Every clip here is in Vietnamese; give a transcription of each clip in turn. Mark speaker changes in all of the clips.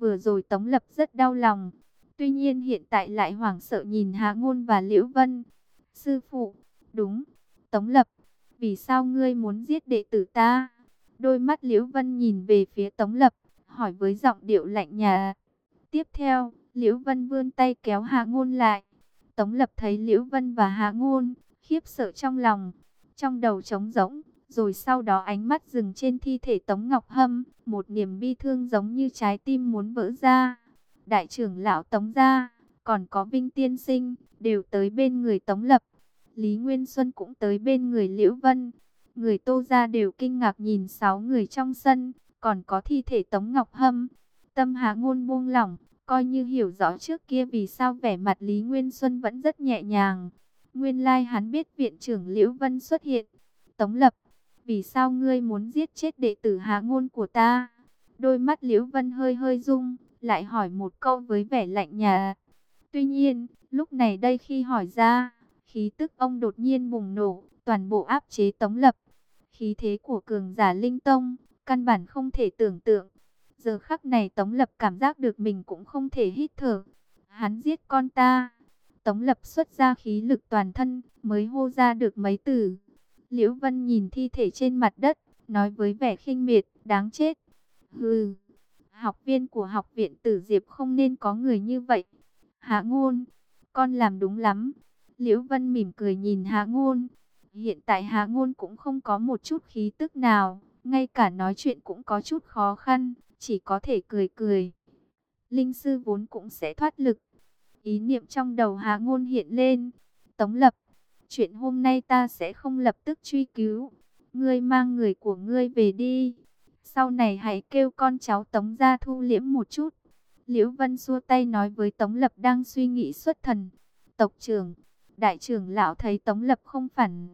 Speaker 1: vừa rồi Tống Lập rất đau lòng. Tuy nhiên hiện tại lại hoảng sợ nhìn Hạ Ngôn và Liễu Vân. Sư phụ, đúng, Tống Lập, vì sao ngươi muốn giết đệ tử ta? Đôi mắt Liễu Vân nhìn về phía Tống Lập, hỏi với giọng điệu lạnh nhạt. Tiếp theo, Liễu Vân vươn tay kéo Hạ Ngôn lại. Tống Lập thấy Liễu Vân và Hạ Ngôn, khiếp sợ trong lòng, trong đầu trống rỗng, rồi sau đó ánh mắt dừng trên thi thể Tống Ngọc Hâm, một niềm bi thương giống như trái tim muốn vỡ ra. Đại trưởng lão Tống gia, còn có Vinh tiên sinh, đều tới bên người Tống Lập. Lý Nguyên Xuân cũng tới bên người Liễu Vân. Người Tô gia đều kinh ngạc nhìn 6 người trong sân, còn có thi thể Tống Ngọc Hâm. Tâm Hạ Ngôn buông lỏng, coi như hiểu rõ trước kia vì sao vẻ mặt Lý Nguyên Xuân vẫn rất nhẹ nhàng. Nguyên lai hắn biết viện trưởng Liễu Vân xuất hiện. Tống Lập, vì sao ngươi muốn giết chết đệ tử Hạ Ngôn của ta? Đôi mắt Liễu Vân hơi hơi rung, lại hỏi một câu với vẻ lạnh nhạt. Tuy nhiên, lúc này đây khi hỏi ra, khí tức ông đột nhiên bùng nổ, toàn bộ áp chế Tống Lập. Khí thế của cường giả linh tông, căn bản không thể tưởng tượng. Giờ khắc này Tống Lập cảm giác được mình cũng không thể hít thở. Hắn giết con ta. Tống Lập xuất ra khí lực toàn thân, mới hô ra được mấy từ. Liễu Vân nhìn thi thể trên mặt đất, nói với vẻ khinh miệt, đáng chết. Hừ, học viên của học viện Tử Diệp không nên có người như vậy. Hạ Ngôn, con làm đúng lắm. Liễu Vân mỉm cười nhìn Hạ Ngôn. Hiện tại Hạ Ngôn cũng không có một chút khí tức nào, ngay cả nói chuyện cũng có chút khó khăn, chỉ có thể cười cười. Linh sư vốn cũng sẽ thoát lực. Ý niệm trong đầu Hạ Ngôn hiện lên. Tống Lập, chuyện hôm nay ta sẽ không lập tức truy cứu. Ngươi mang người của ngươi về đi. Sau này hãy kêu con cháu Tống gia thu liễm một chút. Liễu Vân xua tay nói với Tống Lập đang suy nghĩ xuất thần. Tộc trưởng, đại trưởng lão thấy Tống Lập không phản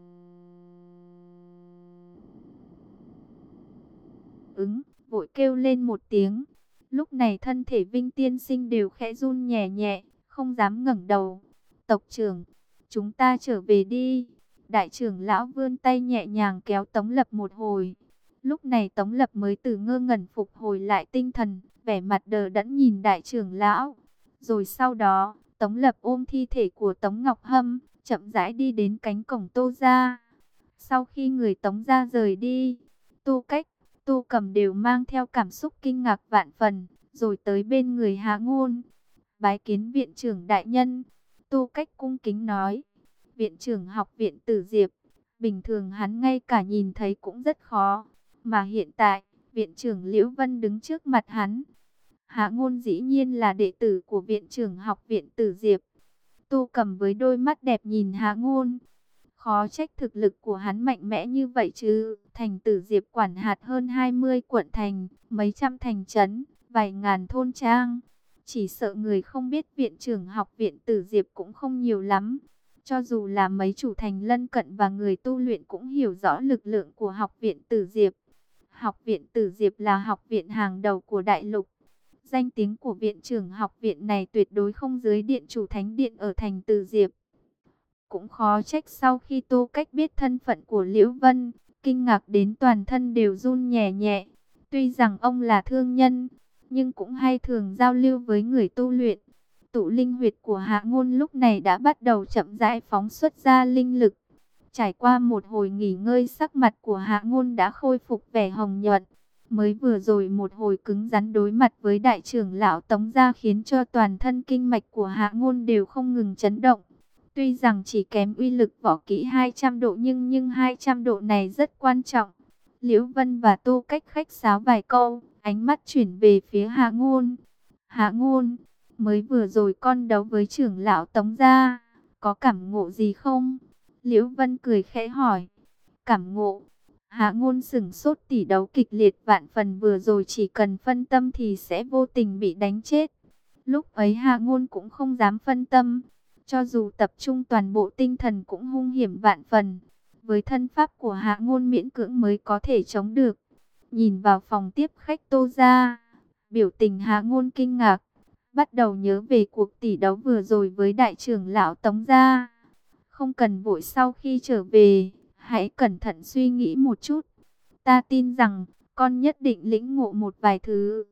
Speaker 1: ứng, vội kêu lên một tiếng. Lúc này thân thể Vinh tiên sinh đều khẽ run nhẹ nhẹ, không dám ngẩng đầu. Tộc trưởng, chúng ta trở về đi. Đại trưởng lão vươn tay nhẹ nhàng kéo Tống Lập một hồi. Lúc này Tống Lập mới từ ngơ ngẩn phục hồi lại tinh thần, vẻ mặt đờ đẫn nhìn đại trưởng lão. Rồi sau đó, Tống Lập ôm thi thể của Tống Ngọc Hâm, chậm rãi đi đến cánh cổng Tô gia. Sau khi người Tống gia rời đi, Tô Cách, Tô Cầm đều mang theo cảm xúc kinh ngạc vạn phần, rồi tới bên người Hạ Ngôn. Bái kiến viện trưởng đại nhân. Tô Cách cung kính nói. Viện trưởng học viện Tử Diệp, bình thường hắn ngay cả nhìn thấy cũng rất khó. Mà hiện tại, viện trưởng Liễu Vân đứng trước mặt hắn. Hạ Ngôn dĩ nhiên là đệ tử của viện trưởng học viện Tử Diệp. Tô Cầm với đôi mắt đẹp nhìn Hạ Ngôn. Khó trách thực lực của hắn mạnh mẽ như vậy chứ. Thành Tử Diệp quản hạt hơn 20 quận thành, mấy trăm thành trấn, vài ngàn thôn trang. Chỉ sợ người không biết viện trưởng học viện Tử Diệp cũng không nhiều lắm. Cho dù là mấy chủ thành lân cận và người tu luyện cũng hiểu rõ lực lượng của học viện Tử Diệp. Học viện Tử Diệp là học viện hàng đầu của đại lục. Danh tiếng của viện trưởng học viện này tuyệt đối không dưới điện chủ thánh điện ở thành Tử Diệp. Cũng khó trách sau khi Tô Cách biết thân phận của Liễu Vân, kinh ngạc đến toàn thân đều run nhẹ nhẹ. Tuy rằng ông là thương nhân, nhưng cũng hay thường giao lưu với người tu luyện. Tụ linh huyệt của Hạ Ngôn lúc này đã bắt đầu chậm rãi phóng xuất ra linh lực. Trải qua một hồi nghỉ ngơi, sắc mặt của Hạ Ngôn đã khôi phục vẻ hồng nhuận. Mới vừa rồi một hồi cứng rắn đối mặt với đại trưởng lão Tống gia khiến cho toàn thân kinh mạch của Hạ Ngôn đều không ngừng chấn động. Tuy rằng chỉ kém uy lực võ kỹ 200 độ nhưng 200 độ này rất quan trọng. Liễu Vân và Tô Cách khách sáo vài câu, ánh mắt chuyển về phía Hạ Ngôn. Hạ Ngôn, mới vừa rồi con đấu với trưởng lão Tống gia, có cảm ngộ gì không? Liễu Vân cười khẽ hỏi. Cảm ngộ? Hạ Ngôn sửng sốt, tỷ đấu kịch liệt vạn phần vừa rồi chỉ cần phân tâm thì sẽ vô tình bị đánh chết. Lúc ấy Hạ Ngôn cũng không dám phân tâm. Cho dù tập trung toàn bộ tinh thần cũng hung hiểm vạn phần. Với thân pháp của Hạ Ngôn miễn cưỡng mới có thể chống được. Nhìn vào phòng tiếp khách Tô gia, biểu tình Hạ Ngôn kinh ngạc. Bắt đầu nhớ về cuộc tỷ đấu vừa rồi với đại trưởng lão Tống gia. Không cần vội, sau khi trở về, hãy cẩn thận suy nghĩ một chút. Ta tin rằng, con nhất định lĩnh ngộ một vài thứ.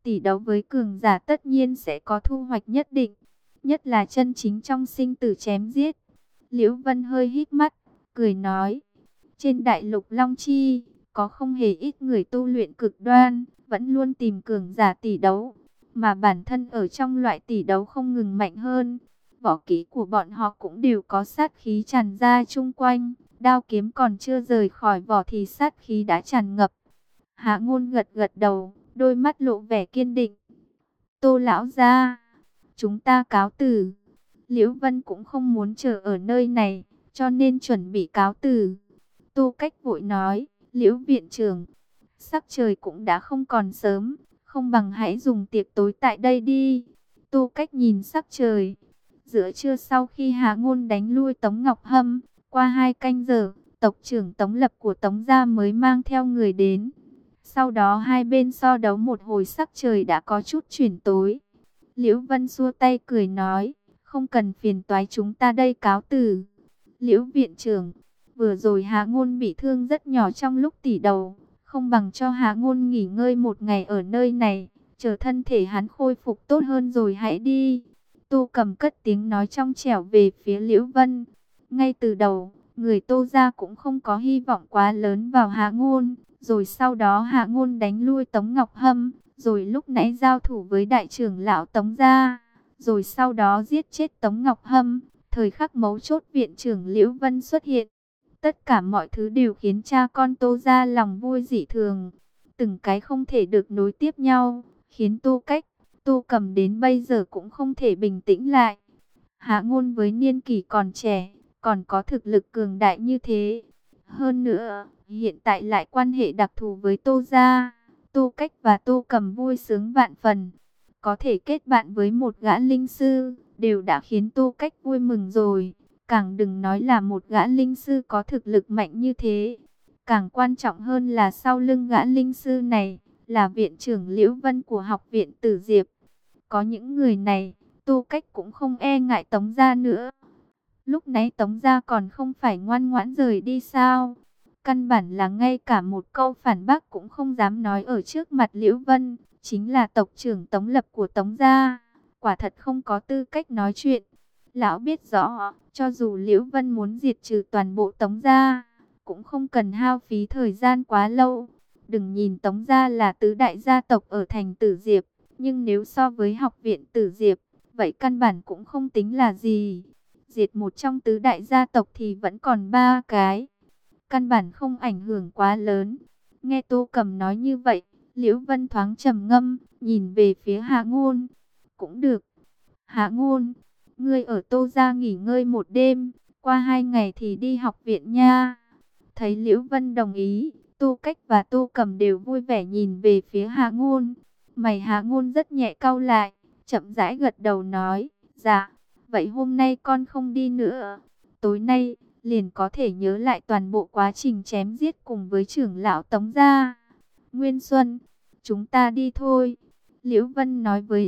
Speaker 1: Tỷ đấu với cường giả tất nhiên sẽ có thu hoạch nhất định, nhất là chân chính trong sinh tử chém giết. Liễu Vân hơi híp mắt, cười nói, trên đại lục Long Chi, có không hề ít người tu luyện cực đoan, vẫn luôn tìm cường giả tỷ đấu, mà bản thân ở trong loại tỷ đấu không ngừng mạnh hơn. Võ kỹ của bọn họ cũng đều có sát khí tràn ra chung quanh, đao kiếm còn chưa rời khỏi vỏ thì sát khí đã tràn ngập. Hạ Ngôn gật gật đầu, đôi mắt lộ vẻ kiên định. Tô lão gia, chúng ta cáo từ. Liễu Vân cũng không muốn chờ ở nơi này, cho nên chuẩn bị cáo từ. Tô Cách vội nói, Liễu viện trưởng, sắc trời cũng đã không còn sớm, không bằng hãy dùng tiệc tối tại đây đi. Tô Cách nhìn sắc trời. Giữa trưa sau khi Hạ Ngôn đánh lui Tống Ngọc Hâm, qua 2 canh giờ, tộc trưởng Tống Lập của Tống gia mới mang theo người đến. Sau đó hai bên so đấu một hồi, sắc trời đã có chút chuyển tối. Liễu Vân xua tay cười nói, không cần phiền toái, chúng ta đây cáo từ. Liễu viện trưởng, vừa rồi Hạ Ngôn bị thương rất nhỏ trong lúc tỉ đầu, không bằng cho Hạ Ngôn nghỉ ngơi một ngày ở nơi này, chờ thân thể hắn khôi phục tốt hơn rồi hãy đi. Tô Cầm cất tiếng nói trong trẻo về phía Liễu Vân. Ngay từ đầu, người Tô gia cũng không có hy vọng quá lớn vào Hạ Ngôn, rồi sau đó Hạ Ngôn đánh lui Tống Ngọc Hâm, rồi lúc nãy giao thủ với đại trưởng lão Tống gia, rồi sau đó giết chết Tống Ngọc Hâm. Thời khắc mấu chốt viện trưởng Liễu Vân xuất hiện. Tất cả mọi thứ đều khiến cha con Tô gia lòng vui dị thường. Từng cái không thể được nối tiếp nhau, khiến Tô Cách, Tô Cầm đến bây giờ cũng không thể bình tĩnh lại. Hạ Ngôn với niên kỷ còn trẻ, còn có thực lực cường đại như thế. Hơn nữa, hiện tại lại quan hệ đặc thù với Tô gia. Tô Cách và Tô Cầm vui sướng vạn phần. Có thể kết bạn với một gã linh sư, đều đã khiến Tô Cách vui mừng rồi. Càng đừng nói là một gã linh sư có thực lực mạnh như thế. Càng quan trọng hơn là sau lưng gã linh sư này, là viện trưởng Liễu Vân của học viện Tử Diệp. Có những người này, Tô Cách cũng không e ngại Tống gia nữa. Lúc nãy Tống gia còn không phải ngoan ngoãn rời đi sao? Căn bản là ngay cả một câu phản bác cũng không dám nói ở trước mặt Liễu Vân. Chính là tộc trưởng Tống Lập của Tống gia, quả thật không có tư cách nói chuyện. Lão biết rõ, cho dù Liễu Vân muốn diệt trừ toàn bộ Tống gia, cũng không cần hao phí thời gian quá lâu. Đừng nhìn Tống gia là tứ đại gia tộc ở thành Tử Diệp, nhưng nếu so với học viện Tử Diệp, vậy căn bản cũng không tính là gì. Diệt một trong tứ đại gia tộc thì vẫn còn 3 cái, căn bản không ảnh hưởng quá lớn. Nghe Tô Cầm nói như vậy, Liễu Vân thoáng trầm ngâm, nhìn về phía Hạ Ngôn. Cũng được. Hạ Ngôn, ngươi ở Tô gia nghỉ ngơi một đêm, qua 2 ngày thì đi học viện nha. Thấy Liễu Vân đồng ý, Tô Cách và Tô Cầm đều vui vẻ nhìn về phía Hạ Ngôn. Mày Hạ Ngôn rất nhẹ cau lại, chậm rãi gật đầu nói, dạ, vậy hôm nay con không đi nữa. Tối nay, liền có thể nhớ lại toàn bộ quá trình chém giết cùng với trưởng lão Tống gia. Nguyên Xuân, chúng ta đi thôi. Liễu Vân nói với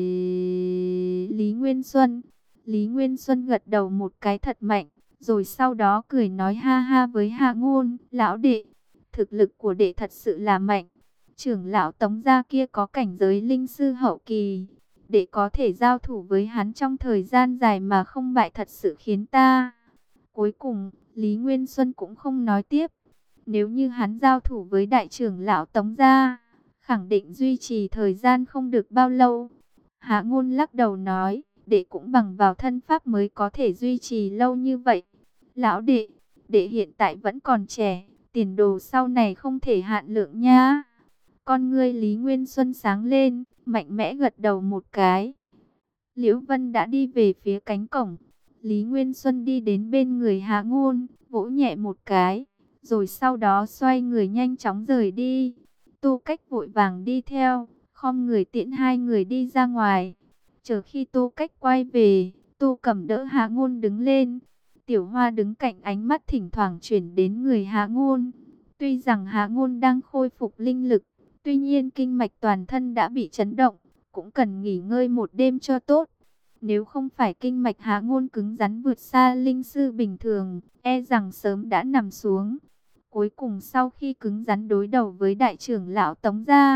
Speaker 1: Lý Nguyên Xuân. Lý Nguyên Xuân gật đầu một cái thật mạnh, rồi sau đó cười nói ha ha với Hạ Ngôn. Lão đệ, thực lực của đệ thật sự là mạnh. Trưởng lão Tống gia kia có cảnh giới linh sư hậu kỳ. Đệ có thể giao thủ với hắn trong thời gian dài mà không bại thật sự khiến ta. Cuối cùng, Lý Nguyên Xuân cũng không nói tiếp. Nếu như hắn giao thủ với đại trưởng lão Tống gia, khẳng định duy trì thời gian không được bao lâu. Hạ Ngôn lắc đầu nói, đệ cũng bằng vào thân pháp mới có thể duy trì lâu như vậy. Lão đệ, đệ hiện tại vẫn còn trẻ, tiền đồ sau này không thể hạn lượng nha. Con ngươi Lý Nguyên Xuân sáng lên, mạnh mẽ gật đầu một cái. Liễu Vân đã đi về phía cánh cổng. Lý Nguyên Xuân đi đến bên người Hạ Ngôn, vỗ nhẹ một cái, rồi sau đó xoay người nhanh chóng rời đi. Tô Cách vội vàng đi theo, khom người tiễn hai người đi ra ngoài. Chờ khi Tô Cách quay về, Tô Cầm đỡ Hạ Ngôn đứng lên. Tiểu Hoa đứng cạnh, ánh mắt thỉnh thoảng chuyển đến người Hạ Ngôn. Tuy rằng Hạ Ngôn đang khôi phục linh lực, tuy nhiên kinh mạch toàn thân đã bị chấn động, cũng cần nghỉ ngơi một đêm cho tốt. Nếu không phải kinh mạch Hạ Ngôn cứng rắn vượt xa linh sư bình thường, e rằng sớm đã nằm xuống. Cuối cùng sau khi cứng rắn đối đầu với đại trưởng lão Tống gia,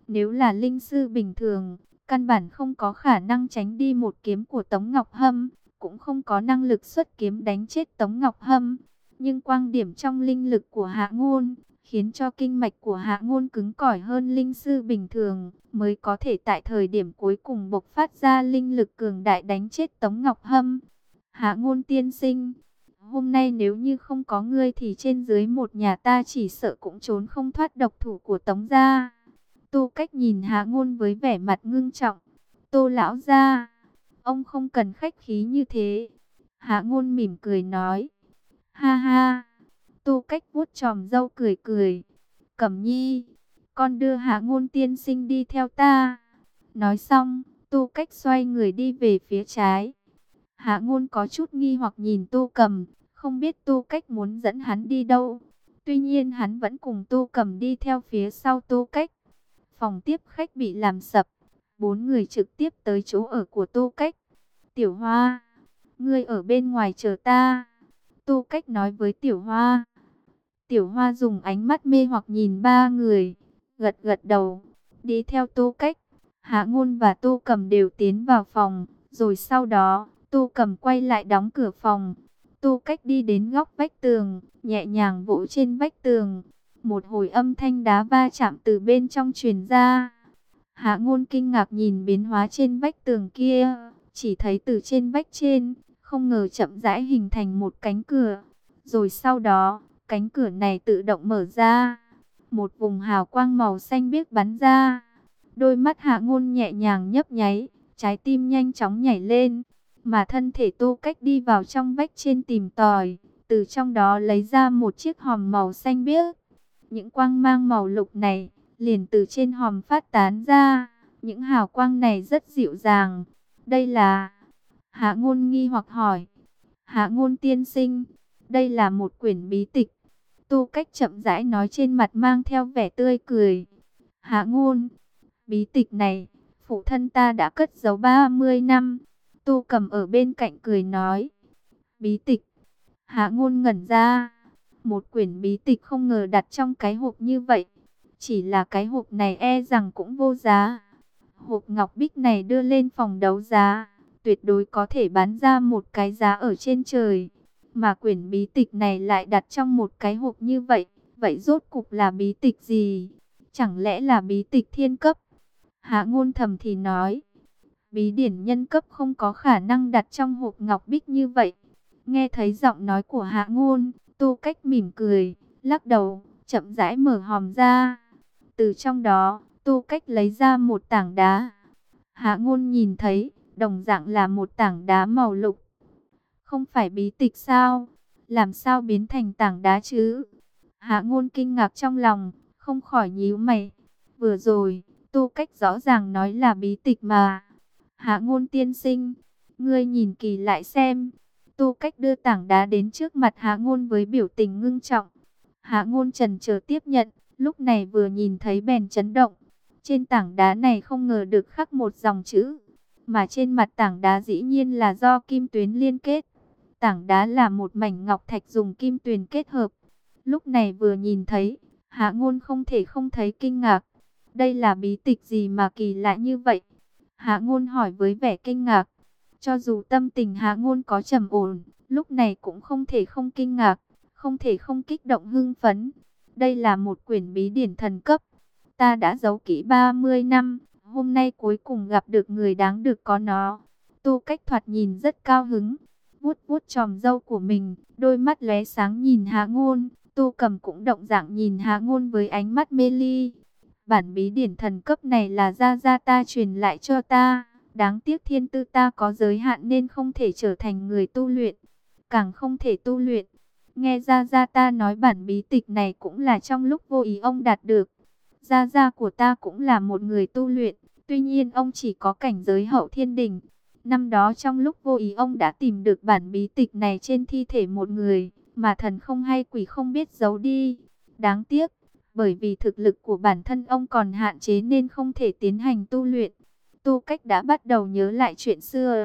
Speaker 1: Nếu là linh sư bình thường, căn bản không có khả năng tránh đi một kiếm của Tống Ngọc Hâm, cũng không có năng lực xuất kiếm đánh chết Tống Ngọc Hâm. Nhưng quang điểm trong linh lực của Hạ Ngôn, khiến cho kinh mạch của Hạ Ngôn cứng cỏi hơn linh sư bình thường, mới có thể tại thời điểm cuối cùng bộc phát ra linh lực cường đại đánh chết Tống Ngọc Hâm. Hạ Ngôn tiên sinh, hôm nay nếu như không có ngươi thì trên dưới một nhà ta chỉ sợ cũng trốn không thoát độc thủ của Tống gia. Tô Cách nhìn Hạ Ngôn với vẻ mặt ngưng trọng. Tô lão gia, ông không cần khách khí như thế. Hạ Ngôn mỉm cười nói. Ha ha. Tô Cách vuốt chòm râu cười cười. Cẩm Nhi, con đưa Hạ Ngôn tiên sinh đi theo ta. Nói xong, Tô Cách xoay người đi về phía trái. Hạ Ngôn có chút nghi hoặc nhìn Tô Cầm, không biết Tô Cách muốn dẫn hắn đi đâu. Tuy nhiên hắn vẫn cùng Tô Cầm đi theo phía sau Tô Cách. Phòng tiếp khách bị làm sập, 4 người trực tiếp tới chỗ ở của Tô Cách. Tiểu Hoa, ngươi ở bên ngoài chờ ta. Tô Cách nói với Tiểu Hoa. Tiểu Hoa dùng ánh mắt mê hoặc nhìn 3 người, gật gật đầu, đi theo Tô Cách. Hạ Ngôn và Tô Cầm đều tiến vào phòng, rồi sau đó, Tô Cầm quay lại đóng cửa phòng. Tô Cách đi đến góc vách tường, nhẹ nhàng vỗ trên vách tường. Một hồi âm thanh đá va chạm từ bên trong truyền ra. Hạ Ngôn kinh ngạc nhìn biến hóa trên vách tường kia, chỉ thấy từ trên vách trên, không ngờ chậm rãi hình thành một cánh cửa. Rồi sau đó, cánh cửa này tự động mở ra. Một vùng hào quang màu xanh biếc bắn ra. Đôi mắt Hạ Ngôn nhẹ nhàng nhấp nháy, trái tim nhanh chóng nhảy lên. Mà thân thể Tô Cách đi vào trong vách trên tìm tòi, từ trong đó lấy ra một chiếc hòm màu xanh biếc. Những quang mang màu lục này liền từ trên hòm phát tán ra. Những hào quang này rất dịu dàng. Đây là... Hạ Ngôn nghi hoặc hỏi. Hạ Ngôn tiên sinh, đây là một quyển bí tịch. Tô Cách chậm rãi nói, trên mặt mang theo vẻ tươi cười. Hạ Ngôn, bí tịch này, phụ thân ta đã cất giấu 30 năm. Tô Cầm ở bên cạnh cười nói. Bí tịch. Hạ Ngôn ngẩn ra. Một quyển bí tịch không ngờ đặt trong cái hộp như vậy. Chỉ là cái hộp này e rằng cũng vô giá. Hộp ngọc bích này đưa lên phòng đấu giá, tuyệt đối có thể bán ra một cái giá ở trên trời. Mà quyển bí tịch này lại đặt trong một cái hộp như vậy. Vậy rốt cục là bí tịch gì? Chẳng lẽ là bí tịch thiên cấp? Hạ Ngôn thầm thì nói. Bí điển nhân cấp không có khả năng đặt trong hộp ngọc bích như vậy. Nghe thấy giọng nói của Hạ Ngôn, Tô Cách mỉm cười, lắc đầu, chậm rãi mở hòm ra. Từ trong đó, Tô Cách lấy ra một tảng đá. Hạ Ngôn nhìn thấy, đồng dạng là một tảng đá màu lục. Không phải bí tịch sao? Làm sao biến thành tảng đá chứ? Hạ Ngôn kinh ngạc trong lòng, không khỏi nhíu mày. Vừa rồi, Tô Cách rõ ràng nói là bí tịch mà. Hạ Ngôn tiên sinh, ngươi nhìn kỳ lại xem. Tô Cách đưa tảng đá đến trước mặt Hạ Ngôn với biểu tình ngưng trọng. Hạ Ngôn chần chờ tiếp nhận, lúc này vừa nhìn thấy bèn chấn động. Trên tảng đá này không ngờ được khắc một dòng chữ, mà trên mặt tảng đá dĩ nhiên là do kim tuyến liên kết. Tảng đá là một mảnh ngọc thạch dùng kim tuyền kết hợp. Lúc này vừa nhìn thấy, Hạ Ngôn không thể không thấy kinh ngạc. Đây là bí tịch gì mà kỳ lạ như vậy? Hạ Ngôn hỏi với vẻ kinh ngạc. Cho dù tâm tình Hạ Ngôn có trầm ổn, lúc này cũng không thể không kinh ngạc, không thể không kích động hưng phấn. Đây là một quyển bí điển thần cấp. Ta đã giấu kỹ 30 năm, hôm nay cuối cùng gặp được người đáng được có nó. Tô Cách thoạt nhìn rất cao hứng, vuốt vuốt chòm râu của mình, đôi mắt lóe sáng nhìn Hạ Ngôn. Tô Cầm cũng động dạng nhìn Hạ Ngôn với ánh mắt mê ly. Bản bí điển thần cấp này là gia gia ta truyền lại cho ta. Đáng tiếc thiên tư ta có giới hạn nên không thể trở thành người tu luyện, càng không thể tu luyện. Nghe gia gia ta nói bản bí tịch này cũng là trong lúc vô ý ông đạt được. Gia gia của ta cũng là một người tu luyện, tuy nhiên ông chỉ có cảnh giới hậu thiên đỉnh. Năm đó trong lúc vô ý ông đã tìm được bản bí tịch này trên thi thể một người, mà thần không hay quỷ không biết giấu đi. Đáng tiếc, bởi vì thực lực của bản thân ông còn hạn chế nên không thể tiến hành tu luyện. Tô Cách đã bắt đầu nhớ lại chuyện xưa.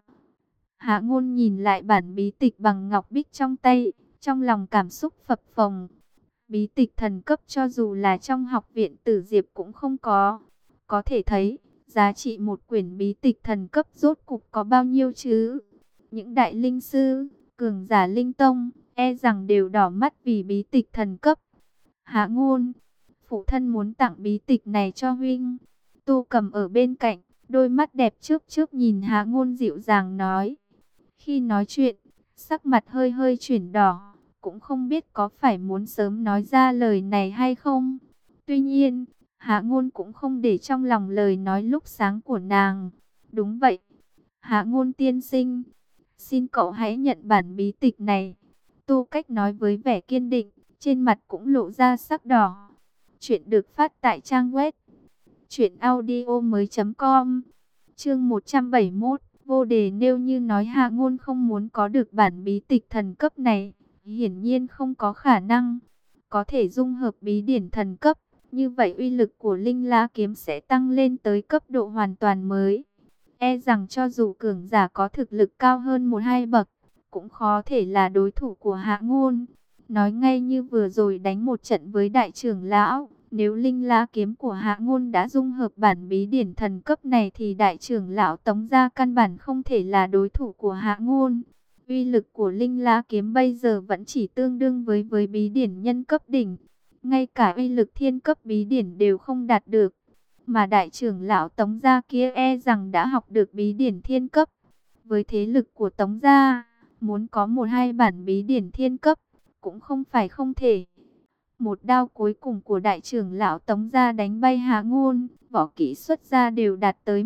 Speaker 1: Hạ Ngôn nhìn lại bản bí tịch bằng ngọc bích trong tay, trong lòng cảm xúc phập phồng. Bí tịch thần cấp cho dù là trong học viện Tử Diệp cũng không có. Có thể thấy, giá trị một quyển bí tịch thần cấp rốt cục có bao nhiêu chứ? Những đại linh sư, cường giả linh tông, e rằng đều đỏ mắt vì bí tịch thần cấp. Hạ Ngôn, phụ thân muốn tặng bí tịch này cho huynh. Tô Cầm ở bên cạnh, đôi mắt đẹp trước trước nhìn Hạ Ngôn dịu dàng nói. Khi nói chuyện, sắc mặt hơi hơi chuyển đỏ, cũng không biết có phải muốn sớm nói ra lời này hay không. Tuy nhiên, Hạ Ngôn cũng không để trong lòng lời nói lúc sáng của nàng. Đúng vậy, Hạ Ngôn tiên sinh, xin cậu hãy nhận bản bí tịch này. Tô Cách nói với vẻ kiên định, trên mặt cũng lộ ra sắc đỏ. Chuyện được phát tại trang web truyệnaudiomoi.com. Chương 171, vô đề nêu như nói Hạ Ngôn không muốn có được bản bí tịch thần cấp này, hiển nhiên không có khả năng. Có thể dung hợp bí điển thần cấp, như vậy uy lực của Linh La kiếm sẽ tăng lên tới cấp độ hoàn toàn mới. E rằng cho dù cường giả có thực lực cao hơn 1-2 bậc, cũng khó thể là đối thủ của Hạ Ngôn. Nói ngay như vừa rồi đánh một trận với đại trưởng lão, nếu Linh La kiếm của Hạ Ngôn đã dung hợp bản bí điển thần cấp này thì đại trưởng lão Tống gia căn bản không thể là đối thủ của Hạ Ngôn. Uy lực của Linh La kiếm bây giờ vẫn chỉ tương đương với bí điển nhân cấp đỉnh, ngay cả uy lực thiên cấp bí điển đều không đạt được. Mà đại trưởng lão Tống gia kia e rằng đã học được bí điển thiên cấp. Với thế lực của Tống gia, muốn có 1-2 bản bí điển thiên cấp cũng không phải không thể. Một đao cuối cùng của đại trưởng lão Tống gia đánh bay Hạ Ngôn, võ kỹ xuất ra đều đạt tới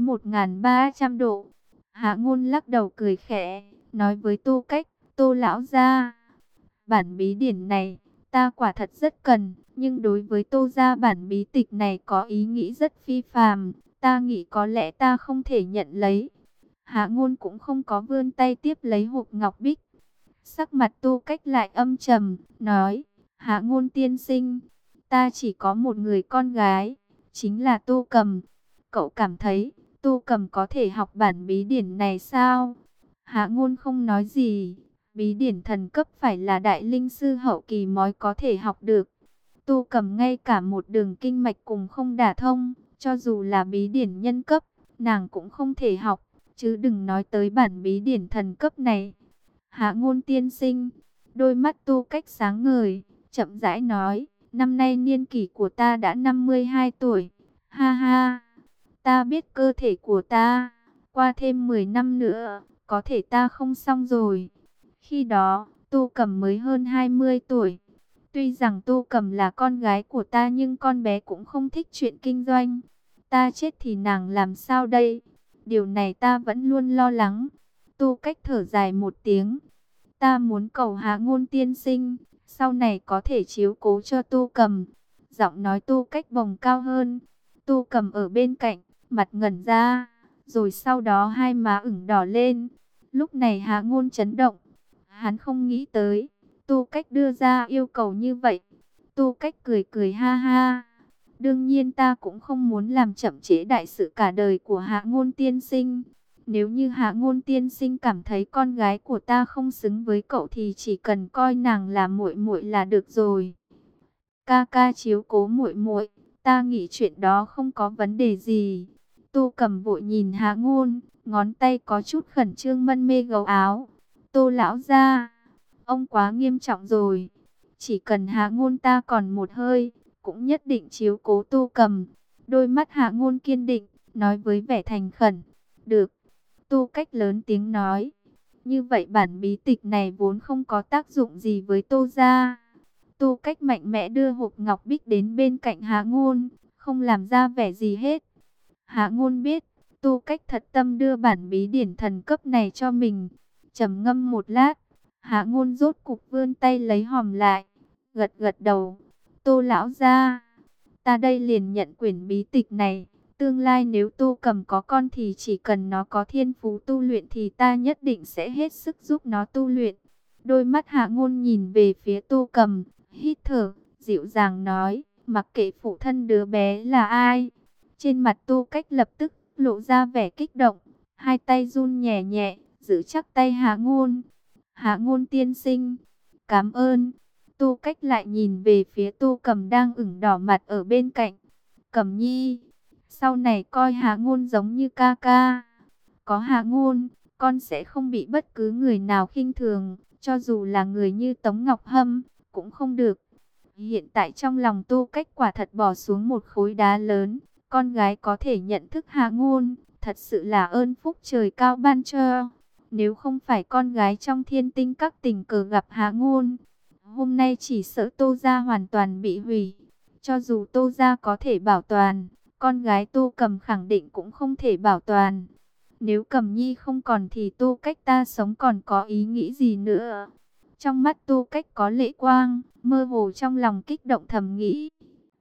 Speaker 1: 1300 độ. Hạ Ngôn lắc đầu cười khẽ, nói với Tô Cách, Tô lão gia, bản bí điển này ta quả thật rất cần, nhưng đối với Tô gia bản bí tịch này có ý nghĩ rất phi phàm, ta nghĩ có lẽ ta không thể nhận lấy. Hạ Ngôn cũng không có vươn tay tiếp lấy hộp ngọc bích. Sắc mặt Tô Cách lại âm trầm, nói, Hạ Ngôn tiên sinh, ta chỉ có một người con gái, chính là Tô Cầm. Cậu cảm thấy Tô Cầm có thể học bản bí điển này sao? Hạ Ngôn không nói gì. Bí điển thần cấp phải là đại linh sư hậu kỳ mới có thể học được. Tô Cầm ngay cả một đường kinh mạch cùng không đả thông, cho dù là bí điển nhân cấp, nàng cũng không thể học, chứ đừng nói tới bản bí điển thần cấp này. Hạ Ngôn tiên sinh, đôi mắt Tô Cách sáng ngời, chậm rãi nói, năm nay niên kỷ của ta đã 52 tuổi. Ha ha, ta biết cơ thể của ta, qua thêm 10 năm nữa, có thể ta không xong rồi. Khi đó, Tô Cầm mới hơn 20 tuổi. Tuy rằng Tô Cầm là con gái của ta nhưng con bé cũng không thích chuyện kinh doanh. Ta chết thì nàng làm sao đây? Điều này ta vẫn luôn lo lắng. Tô Cách thở dài một tiếng. Ta muốn cầu Hạ Ngôn tiên sinh, sau này có thể chiếu cố cho Tô Cầm. Giọng nói Tô Cách bồng cao hơn. Tô Cầm ở bên cạnh, mặt ngẩn ra, rồi sau đó hai má ửng đỏ lên. Lúc này Hạ Ngôn chấn động. Hắn không nghĩ tới Tô Cách đưa ra yêu cầu như vậy. Tô Cách cười cười ha ha. Đương nhiên ta cũng không muốn làm chậm trễ đại sự cả đời của Hạ Ngôn tiên sinh. Nếu như Hạ Ngôn tiên sinh cảm thấy con gái của ta không xứng với cậu thì chỉ cần coi nàng là muội muội là được rồi. Ca ca chiếu cố muội muội, ta nghĩ chuyện đó không có vấn đề gì. Tô Cầm vội nhìn Hạ Ngôn, ngón tay có chút khẩn trương mân mê gấu áo. Tô lão gia, ông quá nghiêm trọng rồi. Chỉ cần Hạ Ngôn ta còn một hơi, cũng nhất định chiếu cố Tô Cầm. Đôi mắt Hạ Ngôn kiên định, nói với vẻ thành khẩn. Được. Tô Cách lớn tiếng nói. Như vậy bản bí tịch này vốn không có tác dụng gì với Tô gia. Tô Cách mạnh mẽ đưa hộp ngọc bích đến bên cạnh Hạ Ngôn, không làm ra vẻ gì hết. Hạ Ngôn biết, Tô Cách thật tâm đưa bản bí điển thần cấp này cho mình. Trầm ngâm một lát, Hạ Ngôn rốt cục vươn tay lấy hòm lại, gật gật đầu. Tô lão gia, ta đây liền nhận quyển bí tịch này. Tương lai nếu Tô Cầm có con thì chỉ cần nó có thiên phú tu luyện thì ta nhất định sẽ hết sức giúp nó tu luyện. Đôi mắt Hạ Ngôn nhìn về phía Tô Cầm, hít thở, dịu dàng nói, mặc kệ phụ thân đứa bé là ai. Trên mặt Tô Cách lập tức lộ ra vẻ kích động, hai tay run nhẹ nhẹ, giữ chắc tay Hạ Ngôn. Hạ Ngôn tiên sinh, cảm ơn. Tô Cách lại nhìn về phía Tô Cầm đang ửng đỏ mặt ở bên cạnh. Cầm nhi, Sau này coi Hạ Ngôn giống như ca ca. Có Hạ Ngôn, con sẽ không bị bất cứ người nào khinh thường, cho dù là người như Tống Ngọc Hâm, cũng không được. Hiện tại trong lòng Tô Cách quả thật bỏ xuống một khối đá lớn. Con gái có thể nhận thức Hạ Ngôn, thật sự là ơn phúc trời cao ban cho. Nếu không phải con gái trong Thiên Tinh Các tình cờ gặp Hạ Ngôn, hôm nay chỉ sợ Tô gia hoàn toàn bị hủy. Cho dù Tô gia có thể bảo toàn, con gái Tô Cầm khẳng định cũng không thể bảo toàn. Nếu Cầm Nhi không còn thì Tô Cách ta sống còn có ý nghĩ gì nữa? Trong mắt Tô Cách có lệ quang, mơ hồ trong lòng kích động thầm nghĩ.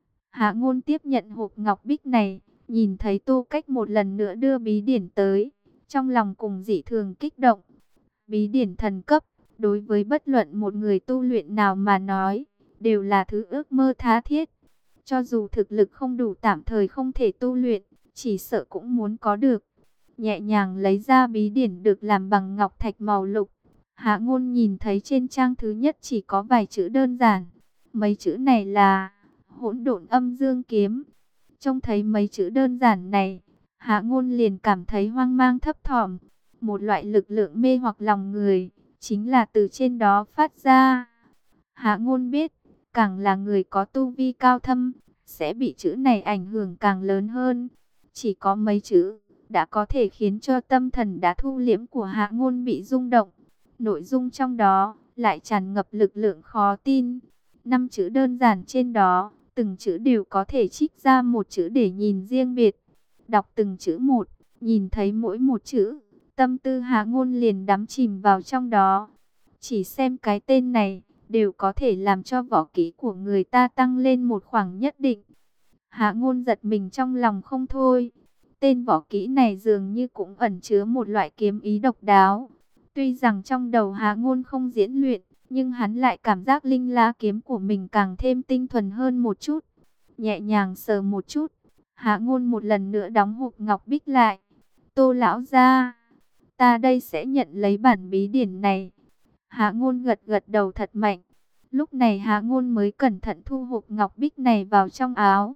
Speaker 1: Hạ Ngôn tiếp nhận hộp ngọc bích này, nhìn thấy Tô Cách một lần nữa đưa bí điển tới, trong lòng cùng dị thường kích động. Bí điển thần cấp, đối với bất luận một người tu luyện nào mà nói, đều là thứ ước mơ tha thiết. Cho dù thực lực không đủ tạm thời không thể tu luyện, chỉ sợ cũng muốn có được. Nhẹ nhàng lấy ra bí điển được làm bằng ngọc thạch màu lục. Hạ Ngôn nhìn thấy trên trang thứ nhất chỉ có vài chữ đơn giản. Mấy chữ này là Hỗn Độn Âm Dương Kiếm. Trông thấy mấy chữ đơn giản này, Hạ Ngôn liền cảm thấy hoang mang thấp thỏm. Một loại lực lượng mê hoặc lòng người, chính là từ trên đó phát ra. Hạ Ngôn biết, càng là người có tu vi cao thâm, sẽ bị chữ này ảnh hưởng càng lớn hơn. Chỉ có mấy chữ, đã có thể khiến cho tâm thần đã thu liễm của Hạ Ngôn bị rung động. Nội dung trong đó, lại tràn ngập lực lượng khó tin. 5 chữ đơn giản trên đó, từng chữ đều có thể trích ra một chữ để nhìn riêng biệt. Đọc từng chữ một, nhìn thấy mỗi một chữ, tâm tư Hạ Ngôn liền đắm chìm vào trong đó. Chỉ xem cái tên này, đều có thể làm cho võ kỹ của người ta tăng lên một khoảng nhất định. Hạ Ngôn giật mình trong lòng không thôi. Tên võ kỹ này dường như cũng ẩn chứa một loại kiếm ý độc đáo. Tuy rằng trong đầu Hạ Ngôn không diễn luyện, nhưng hắn lại cảm giác linh lá kiếm của mình càng thêm tinh thuần hơn một chút. Nhẹ nhàng sờ một chút, Hạ Ngôn một lần nữa đóng hộp ngọc bích lại. Tô lão gia, ta đây sẽ nhận lấy bản bí điển này. Hạ Ngôn gật gật đầu thật mạnh. Lúc này Hạ Ngôn mới cẩn thận thu hộp ngọc bích này vào trong áo.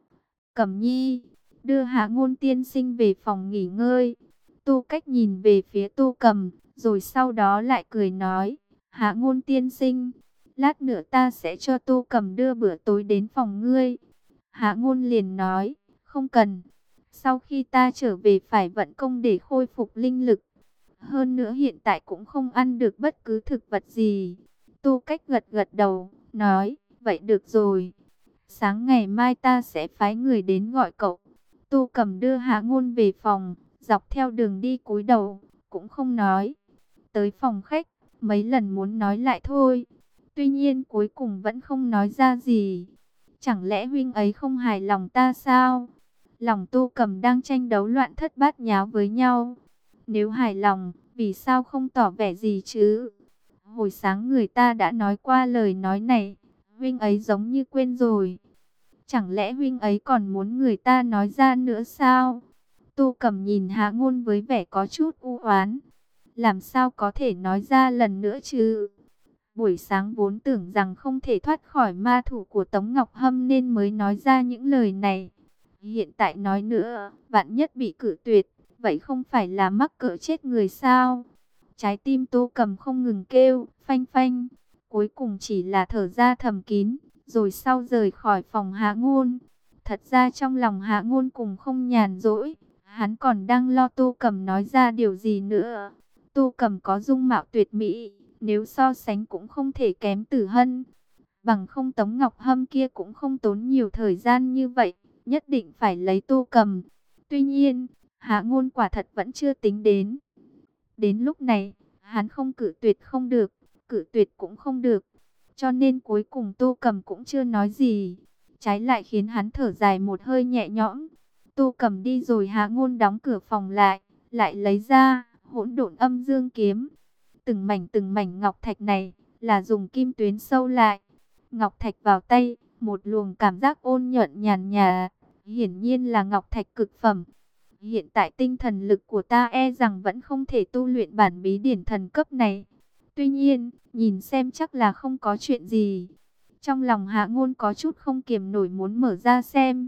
Speaker 1: Cẩm Nhi, đưa Hạ Ngôn tiên sinh về phòng nghỉ ngơi. Tô Cách nhìn về phía Tô Cầm, rồi sau đó lại cười nói, Hạ Ngôn tiên sinh, lát nữa ta sẽ cho Tô Cầm đưa bữa tối đến phòng ngươi. Hạ Ngôn liền nói, không cần. Sau khi ta trở về phải vận công để khôi phục linh lực. Hơn nữa hiện tại cũng không ăn được bất cứ thực vật gì. Tô Cách gật gật đầu, nói, vậy được rồi. Sáng ngày mai ta sẽ phái người đến gọi cậu. Tô Cầm đưa Hạ Ngôn về phòng, dọc theo đường đi cúi đầu, cũng không nói. Tới phòng khách, mấy lần muốn nói lại thôi. Tuy nhiên cuối cùng vẫn không nói ra gì. Chẳng lẽ huynh ấy không hài lòng ta sao? Lòng Tô Cầm đang tranh đấu loạn thất bát nháo với nhau. Nếu hài lòng, vì sao không tỏ vẻ gì chứ? Hồi sáng người ta đã nói qua lời nói này, huynh ấy giống như quên rồi. Chẳng lẽ huynh ấy còn muốn người ta nói ra nữa sao? Tô Cầm nhìn Hạ Ngôn với vẻ có chút u oán. Làm sao có thể nói ra lần nữa chứ? Buổi sáng vốn tưởng rằng không thể thoát khỏi ma thủ của Tống Ngọc Hâm nên mới nói ra những lời này. Hiện tại nói nữa, vạn nhất bị cự tuyệt, vậy không phải là mắc cỡ chết người sao? Trái tim Tô Cầm không ngừng kêu, phanh phanh. Cuối cùng chỉ là thở ra thầm kín, rồi sau rời khỏi phòng Hạ Ngôn. Thật ra trong lòng Hạ Ngôn cùng không nhàn rỗi, hắn còn đang lo Tô Cầm nói ra điều gì nữa. Tô Cầm có dung mạo tuyệt mỹ, nếu so sánh cũng không thể kém Tử Hân. Bằng không Tống Ngọc Hâm kia cũng không tốn nhiều thời gian như vậy, nhất định phải lấy Tô Cầm. Tuy nhiên, Hạ Ngôn quả thật vẫn chưa tính đến. Đến lúc này, hắn không cự tuyệt không được, cự tuyệt cũng không được. Cho nên cuối cùng Tô Cầm cũng chưa nói gì. Trái lại khiến hắn thở dài một hơi nhẹ nhõm. Tô Cầm đi rồi Hạ Ngôn đóng cửa phòng lại lấy ra Hỗn Độn Âm Dương Kiếm. Từng mảnh ngọc thạch này là dùng kim tuyến sâu lại. Ngọc thạch vào tay, một luồng cảm giác ôn nhuận nhàn nhạt, hiển nhiên là ngọc thạch cực phẩm. Hiện tại tinh thần lực của ta e rằng vẫn không thể tu luyện bản bí điển thần cấp này. Tuy nhiên, nhìn xem chắc là không có chuyện gì. Trong lòng Hạ Ngôn có chút không kiềm nổi muốn mở ra xem.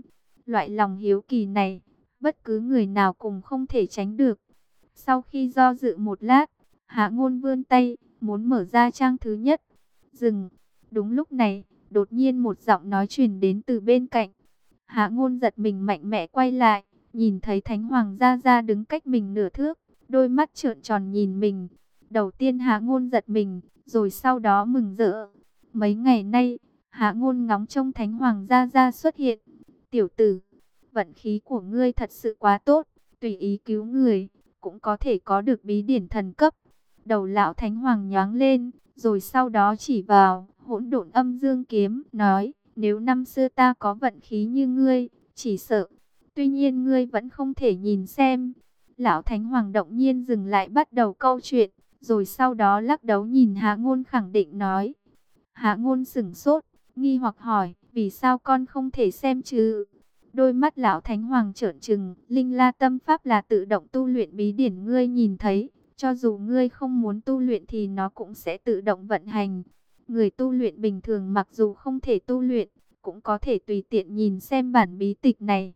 Speaker 1: Loại lòng hiếu kỳ này, bất cứ người nào cũng không thể tránh được. Sau khi do dự một lát, Hạ Ngôn vươn tay, muốn mở ra trang thứ nhất. Dừng. Đúng lúc này, đột nhiên một giọng nói truyền đến từ bên cạnh. Hạ Ngôn giật mình mạnh mẽ quay lại, nhìn thấy Thánh Hoàng Gia Gia đứng cách mình nửa thước, đôi mắt trợn tròn nhìn mình. Đầu tiên Hạ Ngôn giật mình, rồi sau đó mừng rỡ. Mấy ngày nay, Hạ Ngôn ngóng trông Thánh Hoàng Gia Gia xuất hiện. Tiểu tử, vận khí của ngươi thật sự quá tốt, tùy ý cứu người, cũng có thể có được bí điển thần cấp. Đầu lão Thánh Hoàng nhoáng lên, rồi sau đó chỉ vào Hỗn Độn Âm Dương Kiếm, nói, nếu năm xưa ta có vận khí như ngươi, chỉ sợ. Tuy nhiên ngươi vẫn không thể nhìn xem. Lão Thánh Hoàng động nhiên dừng lại bắt đầu câu chuyện, rồi sau đó lắc đầu nhìn Hạ Ngôn khẳng định nói. Hạ Ngôn sửng sốt, nghi hoặc hỏi, vì sao con không thể xem chứ? Đôi mắt lão Thánh Hoàng trợn trừng, Linh La Tâm Pháp là tự động tu luyện bí điển ngươi nhìn thấy, cho dù ngươi không muốn tu luyện thì nó cũng sẽ tự động vận hành. Người tu luyện bình thường mặc dù không thể tu luyện, cũng có thể tùy tiện nhìn xem bản bí tịch này.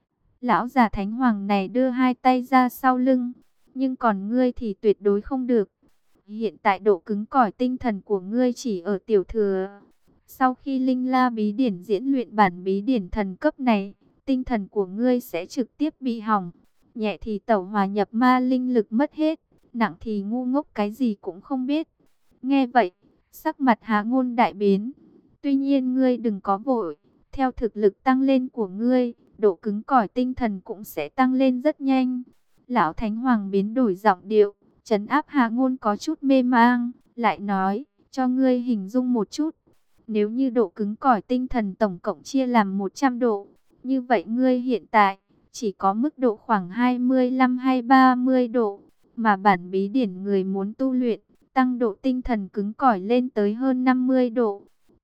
Speaker 1: Lão già Thánh Hoàng này đưa hai tay ra sau lưng, nhưng còn ngươi thì tuyệt đối không được. Hiện tại độ cứng cỏi tinh thần của ngươi chỉ ở tiểu thừa. Sau khi Linh La bí điển diễn luyện bản bí điển thần cấp này, tinh thần của ngươi sẽ trực tiếp bị hỏng. Nhẹ thì tẩu hòa nhập ma linh lực mất hết, nặng thì ngu ngốc cái gì cũng không biết. Nghe vậy, sắc mặt Hạ Ngôn đại biến. Tuy nhiên ngươi đừng có vội, theo thực lực tăng lên của ngươi, độ cứng cỏi tinh thần cũng sẽ tăng lên rất nhanh. Lão Thánh Hoàng biến đổi giọng điệu, trấn áp Hạ Ngôn có chút mê mang, lại nói, cho ngươi hình dung một chút. Nếu như độ cứng cỏi tinh thần tổng cộng chia làm 100 độ, như vậy ngươi hiện tại chỉ có mức độ khoảng 25 hay 30 độ, mà bản bí điển người muốn tu luyện, tăng độ tinh thần cứng cỏi lên tới hơn 50 độ,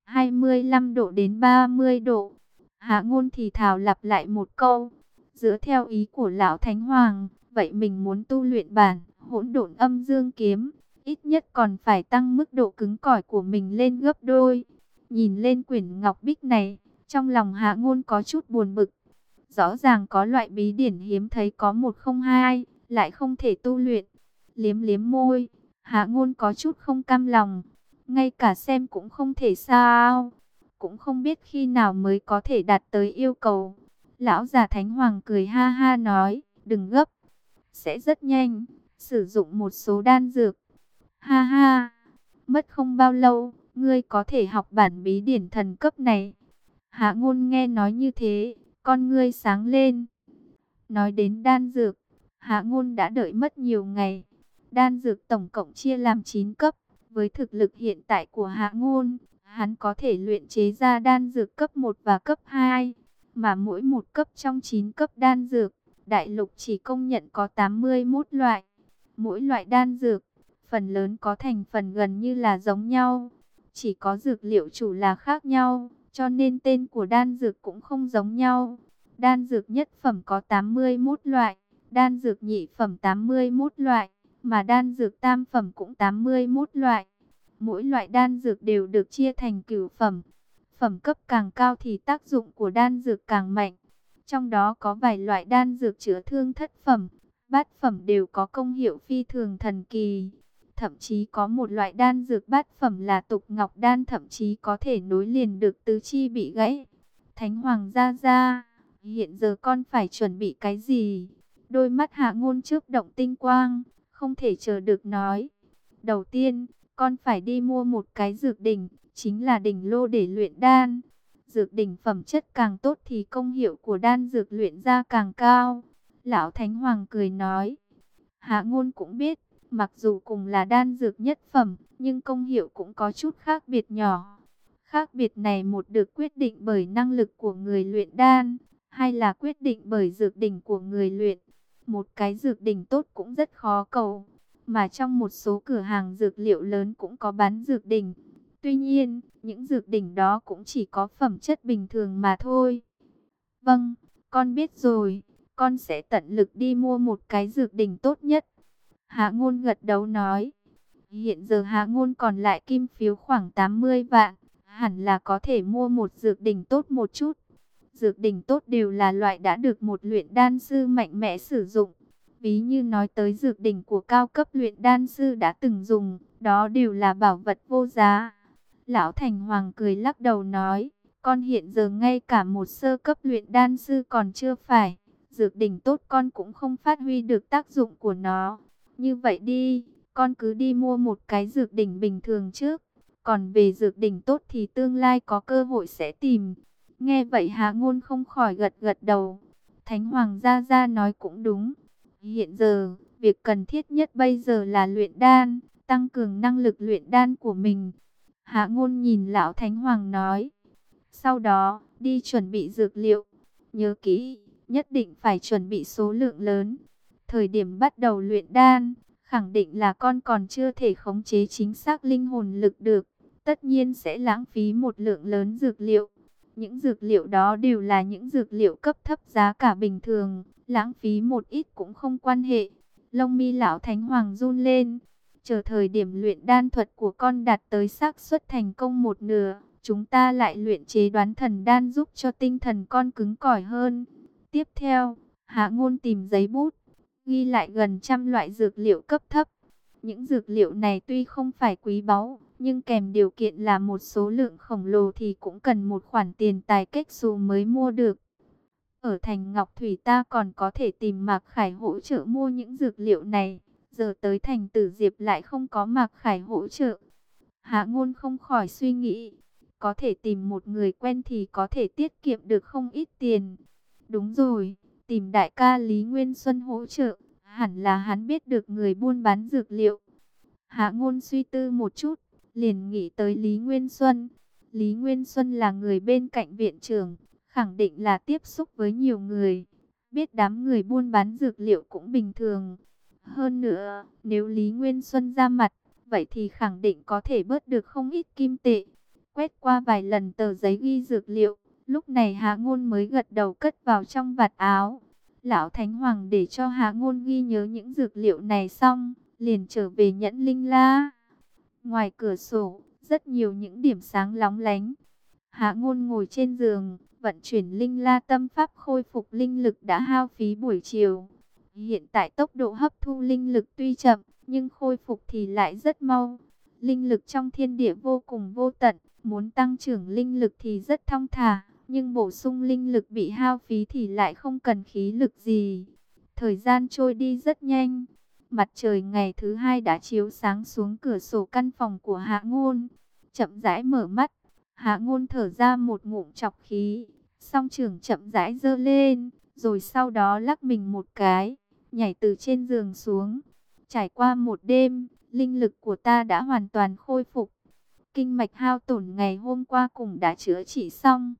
Speaker 1: 25 độ đến 30 độ. Hạ Ngôn thì thào lặp lại một câu, dựa theo ý của Lão Thánh Hoàng, vậy mình muốn tu luyện bản Hỗn Độn Âm Dương Kiếm, ít nhất còn phải tăng mức độ cứng cỏi của mình lên gấp đôi. Nhìn lên quyển ngọc bích này, trong lòng Hạ Ngôn có chút buồn bực. Rõ ràng có loại bí điển hiếm thấy có một không hai, lại không thể tu luyện. Liếm liếm môi, Hạ Ngôn có chút không cam lòng. Ngay cả xem cũng không thể sao. Cũng không biết khi nào mới có thể đạt tới yêu cầu. Lão già Thánh Hoàng cười ha ha nói, đừng gấp, sẽ rất nhanh, sử dụng một số đan dược. Ha ha, mất không bao lâu, ngươi có thể học bản bí điển thần cấp này. Hạ Ngôn nghe nói như thế, con ngươi sáng lên. Nói đến đan dược, Hạ Ngôn đã đợi mất nhiều ngày. Đan dược tổng cộng chia làm 9 cấp. Với thực lực hiện tại của Hạ Ngôn, hắn có thể luyện chế ra đan dược cấp 1 và cấp 2. Mà mỗi một cấp trong 9 cấp đan dược, đại lục chỉ công nhận có 81 loại. Mỗi loại đan dược, phần lớn có thành phần gần như là giống nhau. Chỉ có dược liệu chủ là khác nhau, cho nên tên của đan dược cũng không giống nhau. Đan dược nhất phẩm có 81 loại, đan dược nhị phẩm 81 loại, mà đan dược tam phẩm cũng 81 loại. Mỗi loại đan dược đều được chia thành cửu phẩm. Phẩm cấp càng cao thì tác dụng của đan dược càng mạnh. Trong đó có vài loại đan dược chữa thương thất phẩm, bát phẩm đều có công hiệu phi thường thần kỳ. Thậm chí có một loại đan dược bát phẩm là tục ngọc đan, thậm chí có thể nối liền được tứ chi bị gãy. Thánh Hoàng Gia Gia, hiện giờ con phải chuẩn bị cái gì? Đôi mắt Hạ Ngôn chớp động tinh quang, không thể chờ được nói. Đầu tiên, con phải đi mua một cái dược đỉnh, chính là đỉnh lô để luyện đan. Dược đỉnh phẩm chất càng tốt thì công hiệu của đan dược luyện ra càng cao. Lão Thánh Hoàng cười nói. Hạ Ngôn cũng biết, mặc dù cùng là đan dược nhất phẩm, nhưng công hiệu cũng có chút khác biệt nhỏ. Khác biệt này một được quyết định bởi năng lực của người luyện đan, hai là quyết định bởi dược đỉnh của người luyện. Một cái dược đỉnh tốt cũng rất khó cầu, mà trong một số cửa hàng dược liệu lớn cũng có bán dược đỉnh. Tuy nhiên, những dược đỉnh đó cũng chỉ có phẩm chất bình thường mà thôi. Vâng, con biết rồi, con sẽ tận lực đi mua một cái dược đỉnh tốt nhất. Hạ Ngôn gật đầu nói. Hiện giờ Hạ Ngôn còn lại kim phiếu khoảng 80 vạn, hẳn là có thể mua một dược đỉnh tốt một chút. Dược đỉnh tốt đều là loại đã được một luyện đan sư mạnh mẽ sử dụng. Ví như nói tới dược đỉnh của cao cấp luyện đan sư đã từng dùng, đó đều là bảo vật vô giá. Lão Thành Hoàng cười lắc đầu nói, con hiện giờ ngay cả một sơ cấp luyện đan sư còn chưa phải. Dược đỉnh tốt con cũng không phát huy được tác dụng của nó. Như vậy đi, con cứ đi mua một cái dược đỉnh bình thường trước. Còn về dược đỉnh tốt thì tương lai có cơ hội sẽ tìm. Nghe vậy Hạ Ngôn không khỏi gật gật đầu. Thánh Hoàng Gia Gia nói cũng đúng. Hiện giờ, việc cần thiết nhất bây giờ là luyện đan, tăng cường năng lực luyện đan của mình. Hạ Ngôn nhìn Lão Thánh Hoàng nói. Sau đó, đi chuẩn bị dược liệu. Nhớ kỹ, nhất định phải chuẩn bị số lượng lớn. Thời điểm bắt đầu luyện đan, khẳng định là con còn chưa thể khống chế chính xác linh hồn lực được. Tất nhiên sẽ lãng phí một lượng lớn dược liệu. Những dược liệu đó đều là những dược liệu cấp thấp giá cả bình thường, lãng phí một ít cũng không quan hệ. Lông mi Lão Thánh Hoàng run lên. Chờ thời điểm luyện đan thuật của con đạt tới xác suất thành công một nửa, chúng ta lại luyện chế đoán thần đan giúp cho tinh thần con cứng cỏi hơn. Tiếp theo, Hạ Ngôn tìm giấy bút, ghi lại gần 100 loại dược liệu cấp thấp. Những dược liệu này tuy không phải quý báu, nhưng kèm điều kiện là một số lượng khổng lồ thì cũng cần một khoản tiền tài kết xù mới mua được. Ở thành Ngọc Thủy ta còn có thể tìm Mạc Khải hỗ trợ mua những dược liệu này. Giờ tới thành Tử Diệp lại không có Mạc Khải hỗ trợ. Hạ Ngôn không khỏi suy nghĩ, có thể tìm một người quen thì có thể tiết kiệm được không ít tiền. Đúng rồi, tìm đại ca Lý Nguyên Xuân hỗ trợ, hẳn là hắn biết được người buôn bán dược liệu. Hạ Ngôn suy tư một chút, liền nghĩ tới Lý Nguyên Xuân. Lý Nguyên Xuân là người bên cạnh viện trưởng, khẳng định là tiếp xúc với nhiều người, biết đám người buôn bán dược liệu cũng bình thường. Hơn nữa, nếu Lý Nguyên Xuân ra mặt, vậy thì khẳng định có thể bớt được không ít kim tệ. Quét qua vài lần tờ giấy ghi dược liệu, lúc này Hạ Ngôn mới gật đầu cất vào trong vạt áo. Lão Thánh Hoàng để cho Hạ Ngôn ghi nhớ những dược liệu này xong, liền trở về Nhẫn Linh La. Ngoài cửa sổ, rất nhiều những điểm sáng lóng lánh. Hạ Ngôn ngồi trên giường, vận chuyển Linh La tâm pháp khôi phục linh lực đã hao phí buổi chiều. Hiện tại tốc độ hấp thu linh lực tuy chậm, nhưng khôi phục thì lại rất mau. Linh lực trong thiên địa vô cùng vô tận, muốn tăng trưởng linh lực thì rất thong thả, nhưng bổ sung linh lực bị hao phí thì lại không cần khí lực gì. Thời gian trôi đi rất nhanh. Mặt trời ngày thứ hai đã chiếu sáng xuống cửa sổ căn phòng của Hạ Ngôn. Chậm rãi mở mắt, Hạ Ngôn thở ra một ngụm trọc khí, song trưởng chậm rãi giơ lên, rồi sau đó lắc mình một cái, nhảy từ trên giường xuống. Trải qua một đêm, linh lực của ta đã hoàn toàn khôi phục. Kinh mạch hao tổn ngày hôm qua cũng đã chữa trị xong.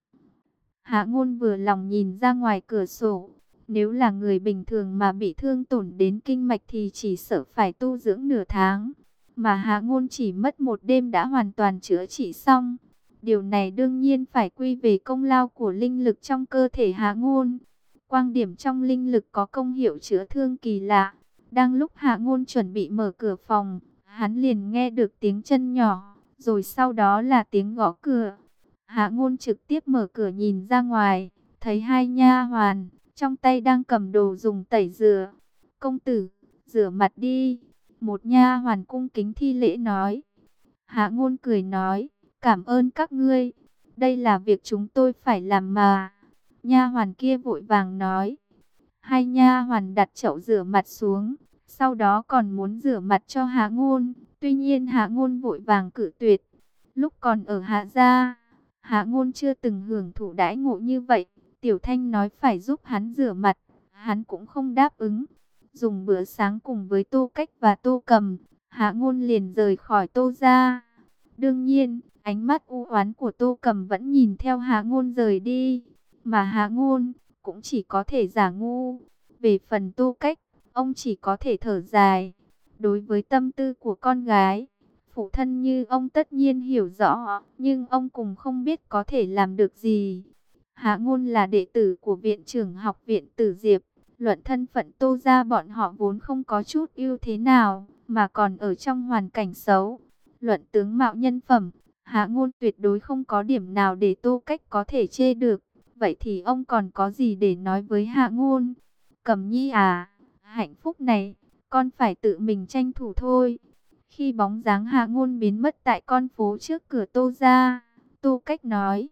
Speaker 1: Hạ Ngôn vừa lòng nhìn ra ngoài cửa sổ. Nếu là người bình thường mà bị thương tổn đến kinh mạch thì chỉ sợ phải tu dưỡng nửa tháng. Mà Hạ Ngôn chỉ mất một đêm đã hoàn toàn chữa trị xong. Điều này đương nhiên phải quy về công lao của linh lực trong cơ thể Hạ Ngôn. Quang điểm trong linh lực có công hiệu chữa thương kỳ lạ. Đang lúc Hạ Ngôn chuẩn bị mở cửa phòng, hắn liền nghe được tiếng chân nhỏ, rồi sau đó là tiếng gõ cửa. Hạ Ngôn trực tiếp mở cửa nhìn ra ngoài, thấy hai nha hoàn trong tay đang cầm đồ dùng tẩy rửa. Công tử, rửa mặt đi. Một nha hoàn cung kính thi lễ nói. Hạ Ngôn cười nói, cảm ơn các ngươi. Đây là việc chúng tôi phải làm mà. Nha hoàn kia vội vàng nói. Hai nha hoàn đặt chậu rửa mặt xuống, sau đó còn muốn rửa mặt cho Hạ Ngôn. Tuy nhiên Hạ Ngôn vội vàng cự tuyệt. Lúc còn ở Hạ gia, Hạ Ngôn chưa từng hưởng thụ đãi ngộ như vậy. Tiểu Thanh nói phải giúp hắn rửa mặt, hắn cũng không đáp ứng. Dùng bữa sáng cùng với Tô Cách và Tô Cầm, Hạ Ngôn liền rời khỏi Tô gia. Đương nhiên, ánh mắt u oán của Tô Cầm vẫn nhìn theo Hạ Ngôn rời đi, mà Hạ Ngôn cũng chỉ có thể giả ngu. Về phần Tô Cách, ông chỉ có thể thở dài. Đối với tâm tư của con gái, phụ thân như ông tất nhiên hiểu rõ, nhưng ông cũng không biết có thể làm được gì. Hạ Ngôn là đệ tử của viện trưởng học viện Tử Diệp, luận thân phận Tô gia bọn họ vốn không có chút ưu thế nào, mà còn ở trong hoàn cảnh xấu. Luận tướng mạo nhân phẩm, Hạ Ngôn tuyệt đối không có điểm nào để Tô Cách có thể chê được. vậy thì ông còn có gì để nói với Hạ Ngôn? Cẩm Nhi à, hạnh phúc này, con phải tự mình tranh thủ thôi. Khi bóng dáng Hạ Ngôn biến mất tại con phố trước cửa Tô gia, Tô Cách nói.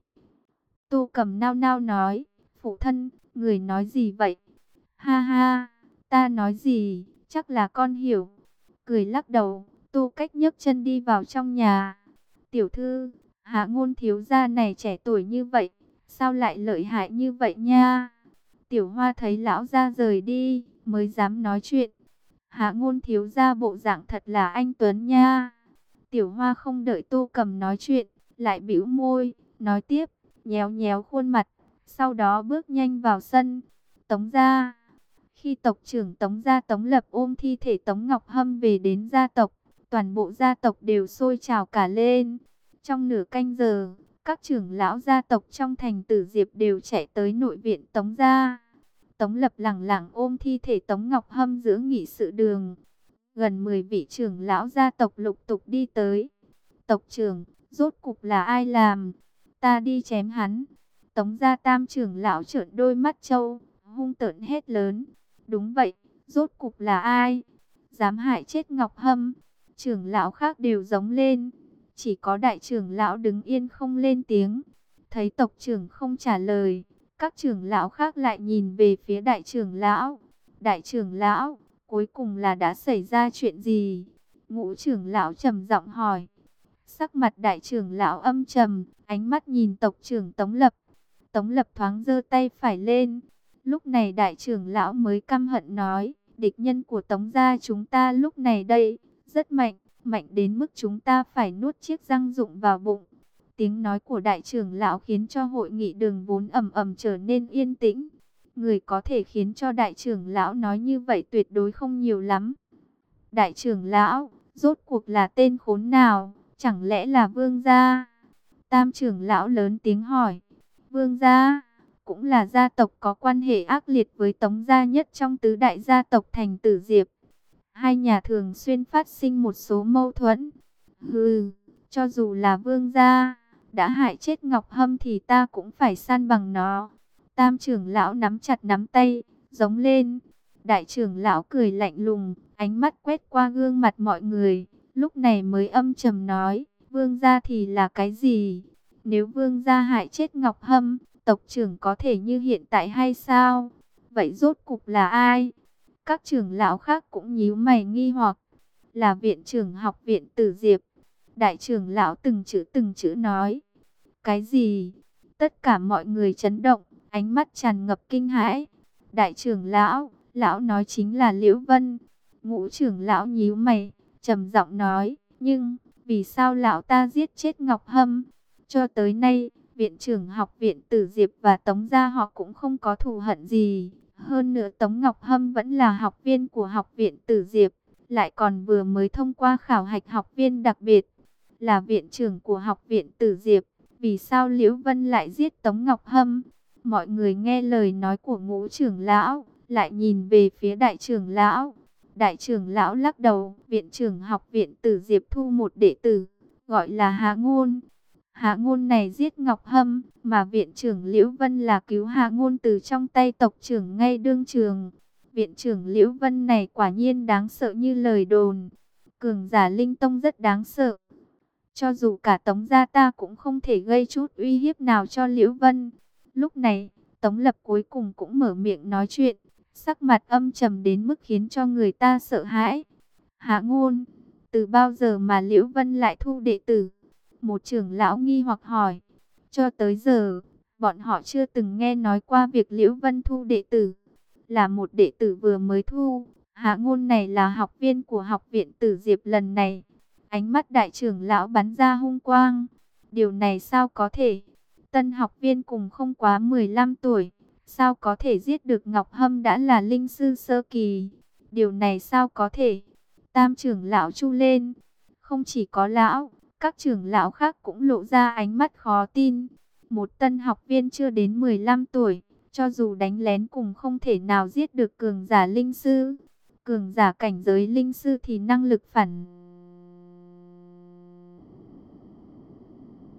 Speaker 1: Tô Cẩm nao nao nói, phụ thân, người nói gì vậy? Ha ha, ta nói gì, chắc là con hiểu. Cười lắc đầu, Tô Cách nhấc chân đi vào trong nhà. Tiểu thư, Hạ Ngôn thiếu gia này trẻ tuổi như vậy, sao lại lợi hại như vậy nha? Tiểu Hoa thấy lão gia rời đi, mới dám nói chuyện. Hạ Ngôn thiếu gia bộ dạng thật là anh tuấn nha. Tiểu Hoa không đợi Tô Cầm nói chuyện, lại bĩu môi, nói tiếp, nhéo nhéo khuôn mặt, sau đó bước nhanh vào sân. Tống gia. Khi tộc trưởng Tống gia Tống Lập ôm thi thể Tống Ngọc Hâm về đến gia tộc, toàn bộ gia tộc đều sôi trào cả lên. Trong nửa canh giờ, các trưởng lão gia tộc trong thành Tử Diệp đều chạy tới nội viện Tống gia. Tống Lập lẳng lặng ôm thi thể Tống Ngọc Hâm giữa nghị sự đường. Gần 10 vị trưởng lão gia tộc lục tục đi tới. Tộc trưởng, rốt cục là ai làm? Ta đi chém hắn. Tống gia tam trưởng lão trợn đôi mắt trâu, hung tợn hét lớn. Đúng vậy, rốt cục là ai? Dám hại chết Ngọc Hâm. Trưởng lão khác đều giống lên. Chỉ có đại trưởng lão đứng yên không lên tiếng. Thấy tộc trưởng không trả lời, các trưởng lão khác lại nhìn về phía đại trưởng lão. Đại trưởng lão, cuối cùng là đã xảy ra chuyện gì? Ngũ trưởng lão trầm giọng hỏi. Sắc mặt đại trưởng lão âm trầm, ánh mắt nhìn tộc trưởng Tống Lập. Tống Lập thoáng giơ tay phải lên. Lúc này đại trưởng lão mới căm hận nói, địch nhân của Tống gia chúng ta lúc này đây, rất mạnh, mạnh đến mức chúng ta phải nuốt chiếc răng dụng vào bụng. Tiếng nói của đại trưởng lão khiến cho hội nghị đường vốn ầm ầm trở nên yên tĩnh. Người có thể khiến cho đại trưởng lão nói như vậy tuyệt đối không nhiều lắm. Đại trưởng lão, rốt cuộc là tên khốn nào, chẳng lẽ là Vương gia? Tam trưởng lão lớn tiếng hỏi. Vương gia cũng là gia tộc có quan hệ ác liệt với Tống gia nhất trong tứ đại gia tộc thành Tử Diệp. Hai nhà thường xuyên phát sinh một số mâu thuẫn. Hừ, cho dù là Vương gia đã hại chết Ngọc Hâm thì ta cũng phải san bằng nó. Tam trưởng lão nắm chặt nắm tay, giống lên. Đại trưởng lão cười lạnh lùng, ánh mắt quét qua gương mặt mọi người, lúc này mới âm trầm nói, Vương gia thì là cái gì? Nếu Vương gia hại chết Ngọc Hâm, tộc trưởng có thể như hiện tại hay sao? Vậy rốt cục là ai? Các trưởng lão khác cũng nhíu mày nghi hoặc. Là viện trưởng học viện Tử Diệp. Đại trưởng lão từng chữ nói. Cái gì? Tất cả mọi người chấn động, ánh mắt tràn ngập kinh hãi. Đại trưởng lão, lão nói chính là Liễu Vân. Ngũ trưởng lão nhíu mày, trầm giọng nói, nhưng vì sao lão ta giết chết Ngọc Hâm? Cho tới nay, viện trưởng học viện Tử Diệp và Tống gia họ cũng không có thù hận gì. Hơn nữa Tống Ngọc Hâm vẫn là học viên của học viện Tử Diệp, lại còn vừa mới thông qua khảo hạch học viên đặc biệt, là viện trưởng của học viện Tử Diệp. Vì sao Liễu Vân lại giết Tống Ngọc Hâm? Mọi người nghe lời nói của ngũ trưởng lão, lại nhìn về phía đại trưởng lão. Đại trưởng lão lắc đầu, viện trưởng học viện Tử Diệp thu một đệ tử, gọi là Hạ Ngôn. Hạ Ngôn này giết Ngọc Hâm, mà viện trưởng Liễu Vân là cứu Hạ Ngôn từ trong tay tộc trưởng ngay đương trường. Viện trưởng Liễu Vân này quả nhiên đáng sợ như lời đồn. Cường giả linh tông rất đáng sợ. Cho dù cả Tống gia ta cũng không thể gây chút uy hiếp nào cho Liễu Vân. Lúc này, Tống Lập cuối cùng cũng mở miệng nói chuyện, sắc mặt âm trầm đến mức khiến cho người ta sợ hãi. Hạ Ngôn, từ bao giờ mà Liễu Vân lại thu đệ tử? Một trưởng lão nghi hoặc hỏi. Cho tới giờ, bọn họ chưa từng nghe nói qua việc Liễu Vân thu đệ tử. Là một đệ tử vừa mới thu. Hạ Ngôn này là học viên của học viện Tử Diệp lần này. Ánh mắt đại trưởng lão bắn ra hung quang. Điều này sao có thể? Tân học viên cùng không quá 15 tuổi. Sao có thể giết được Ngọc Hâm đã là linh sư sơ kỳ? Điều này sao có thể? Tam trưởng lão chu lên. Không chỉ có lão, các trưởng lão khác cũng lộ ra ánh mắt khó tin. Một tân học viên chưa đến 15 tuổi, cho dù đánh lén cùng không thể nào giết được cường giả linh sư. Cường giả cảnh giới linh sư thì năng lực phản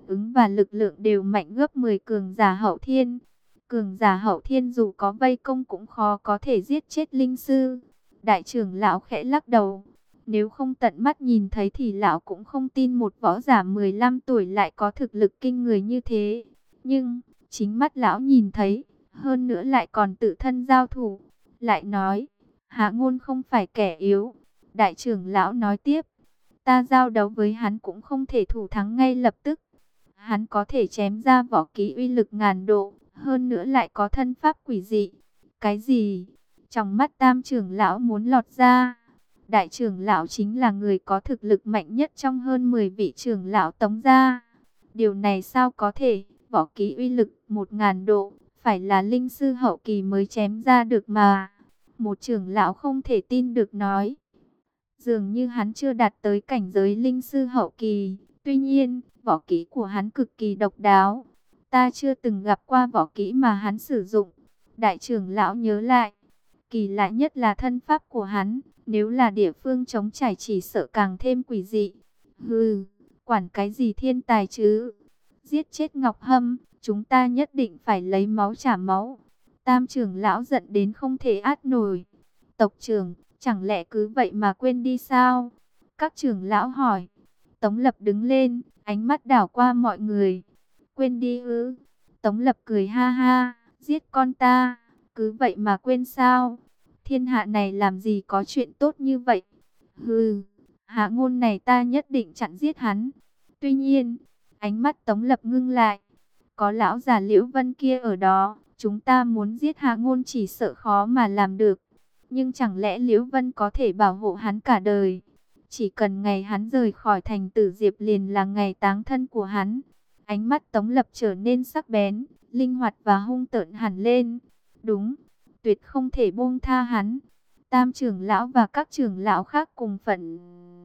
Speaker 1: ứng và lực lượng đều mạnh gấp 10 cường giả hậu thiên. Cường giả hậu thiên dù có vây công cũng khó có thể giết chết linh sư. Đại trưởng lão khẽ lắc đầu. Nếu không tận mắt nhìn thấy thì lão cũng không tin một võ giả 15 tuổi lại có thực lực kinh người như thế. Nhưng, chính mắt lão nhìn thấy, hơn nữa lại còn tự thân giao thủ. Lại nói, Hạ Ngôn không phải kẻ yếu. Đại trưởng lão nói tiếp, ta giao đấu với hắn cũng không thể thủ thắng ngay lập tức. Hắn có thể chém ra võ kỹ uy lực ngàn độ, hơn nữa lại có thân pháp quỷ dị. Cái gì? Trong mắt tam trưởng lão muốn lọt ra. Đại trưởng lão chính là người có thực lực mạnh nhất trong hơn 10 vị trưởng lão Tống gia. Điều này sao có thể? Võ kỹ uy lực 1000 độ, phải là linh sư hậu kỳ mới chém ra được mà. Một trưởng lão không thể tin được nói. Dường như hắn chưa đạt tới cảnh giới linh sư hậu kỳ. Tuy nhiên, võ kỹ của hắn cực kỳ độc đáo. Ta chưa từng gặp qua võ kỹ mà hắn sử dụng. Đại trưởng lão nhớ lại. Kỳ lạ nhất là thân pháp của hắn. Nếu là địa phương trống trải chỉ sợ càng thêm quỷ dị. Hừ, quản cái gì thiên tài chứ? Giết chết Ngọc Hâm, chúng ta nhất định phải lấy máu trả máu. Tam trưởng lão giận đến không thể át nổi. Tộc trưởng, chẳng lẽ cứ vậy mà quên đi sao? Các trưởng lão hỏi. Tống Lập đứng lên, ánh mắt đảo qua mọi người. Quên đi ư? Tống Lập cười ha ha, giết con ta, cứ vậy mà quên sao? Thiên hạ này làm gì có chuyện tốt như vậy? Hừ, Hạ Ngôn này ta nhất định chặn giết hắn. Tuy nhiên, ánh mắt Tống Lập ngưng lại. Có lão già Liễu Vân kia ở đó, chúng ta muốn giết Hạ Ngôn chỉ sợ khó mà làm được. Nhưng chẳng lẽ Liễu Vân có thể bảo hộ hắn cả đời? Chỉ cần ngày hắn rời khỏi thành Tử Diệp liền là ngày táng thân của hắn. Ánh mắt Tống Lập trở nên sắc bén, linh hoạt và hung tợn hẳn lên. Đúng, tuyệt không thể buông tha hắn. Tam trưởng lão và các trưởng lão khác cùng phẫn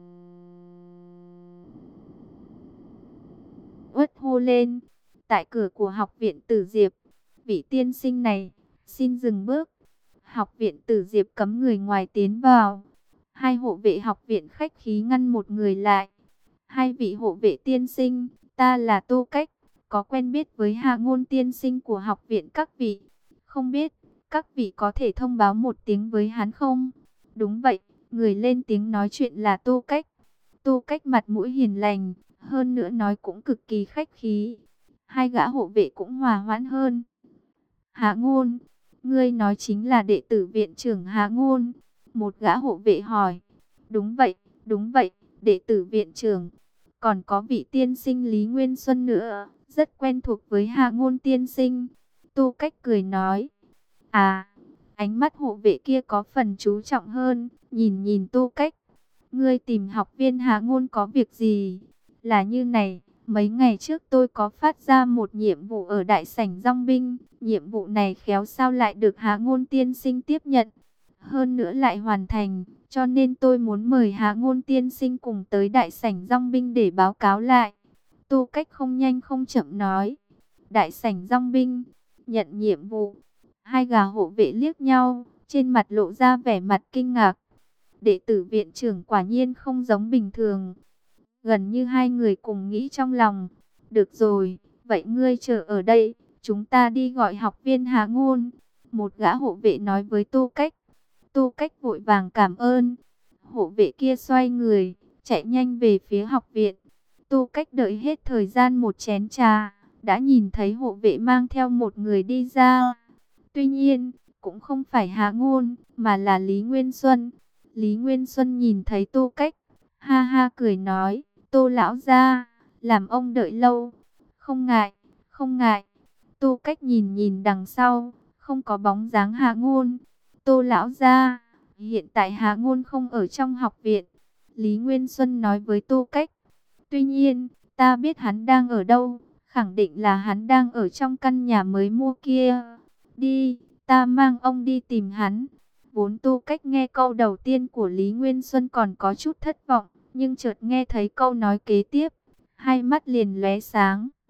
Speaker 1: uất hô lên. Tại cửa của học viện Tử Diệp, vị tiên sinh này, xin dừng bước. Học viện Tử Diệp cấm người ngoài tiến vào. Hai hộ vệ học viện khách khí ngăn một người lại. Hai vị hộ vệ tiên sinh, ta là Tô Cách, có quen biết với Hạ Ngôn tiên sinh của học viện các vị? Không biết, các vị có thể thông báo một tiếng với hắn không? Đúng vậy, người lên tiếng nói chuyện là Tô Cách. Tô Cách mặt mũi hiền lành, hơn nữa nói cũng cực kỳ khách khí. Hai gã hộ vệ cũng hòa hoãn hơn. Hạ Ngôn, ngươi nói chính là đệ tử viện trưởng Hạ Ngôn. Một gã hộ vệ hỏi. Đúng vậy, đệ tử viện trưởng. Còn có vị tiên sinh Lý Nguyên Xuân nữa, rất quen thuộc với Hạ Ngôn tiên sinh. Tô Cách cười nói. À, ánh mắt hộ vệ kia có phần chú trọng hơn, nhìn Tô Cách. Ngươi tìm học viên Hạ Ngôn có việc gì? Là như này, mấy ngày trước tôi có phát ra một nhiệm vụ ở đại sảnh dong binh. Nhiệm vụ này khéo sao lại được Hạ Ngôn tiên sinh tiếp nhận. Hơn nữa lại hoàn thành, cho nên tôi muốn mời Hạ Ngôn tiên sinh cùng tới đại sảnh dong binh để báo cáo lại. Tô Cách không nhanh không chậm nói. Đại sảnh dong binh, nhận nhiệm vụ. Hai gã hộ vệ liếc nhau, trên mặt lộ ra vẻ mặt kinh ngạc. Đệ tử viện trưởng quả nhiên không giống bình thường. Gần như hai người cùng nghĩ trong lòng. Được rồi, vậy ngươi chờ ở đây, chúng ta đi gọi học viên Hạ Ngôn. Một gã hộ vệ nói với Tô Cách. Tô Cách vội vàng cảm ơn. Hộ vệ kia xoay người, chạy nhanh về phía học viện. Tô Cách đợi hết thời gian một chén trà, đã nhìn thấy hộ vệ mang theo một người đi ra. Tuy nhiên, cũng không phải Hạ Ngôn, mà là Lý Nguyên Xuân. Lý Nguyên Xuân nhìn thấy Tô Cách, ha ha cười nói, Tô lão gia, làm ông đợi lâu. Không ngại, không ngại. Tô Cách nhìn đằng sau, không có bóng dáng Hạ Ngôn. Tô lão gia, hiện tại Hạ Ngôn không ở trong học viện. Lý Nguyên Xuân nói với Tô Cách. Tuy nhiên, ta biết hắn đang ở đâu, khẳng định là hắn đang ở trong căn nhà mới mua kia. Đi, ta mang ông đi tìm hắn. Vốn Tô Cách nghe câu đầu tiên của Lý Nguyên Xuân còn có chút thất vọng, nhưng chợt nghe thấy câu nói kế tiếp, hai mắt liền lóe sáng.